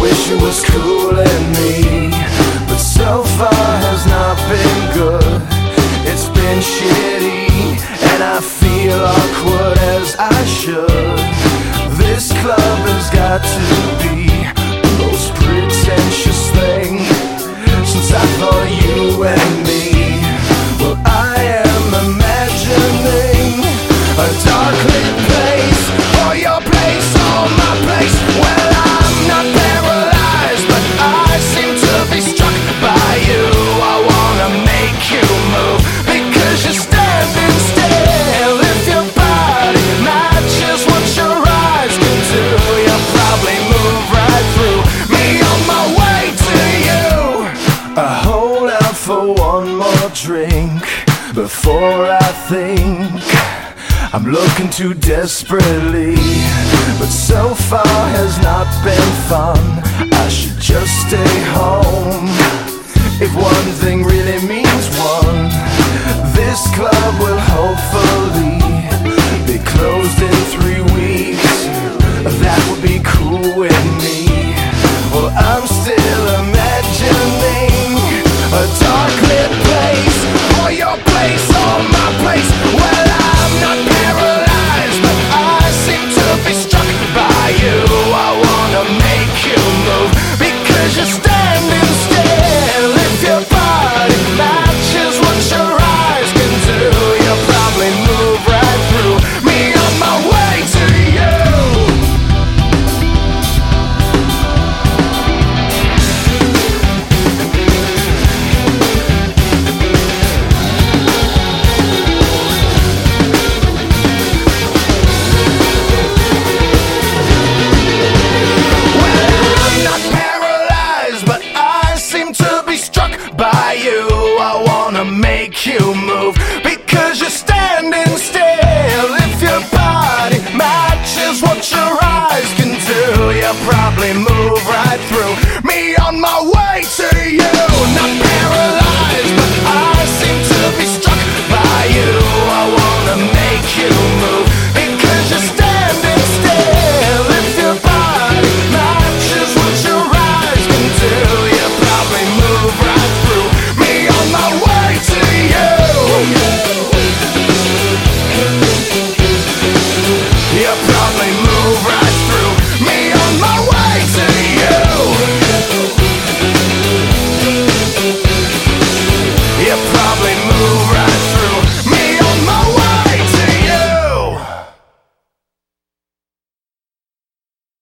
wish it was cooling me, but so far has not been good. It's been shitty, and I feel awkward as I should. This club has got to be the most pretentious thing since I thought you and me. Well, I am imagining a dark lit place, or your place, or my place. Well, I'm not paralyzed, but I seem to be struck by you. I wanna make you move because you're standing still. If your body matches what your eyes can do, you'll probably move right through me on my way to you. I hold out for one more drink before I think I'm looking too desperately, but so far has not been fun. I should just stay home. If one thing really means one, this club will hopefully be closed in 3 weeks. That would be cool with me. Well, I'm still imagining a dark lit place, or your place, or my place. Well, I'm not paralyzed, but I seem to be struck by you. I wanna make you move because you're standing still. If your body matches what your eyes can do, you'll probably move right through me on my way to you. By you, I wanna make you move because you're standing still. If your body matches what your eyes can do, you'll probably move right through me on my way to you. Not paralyzed.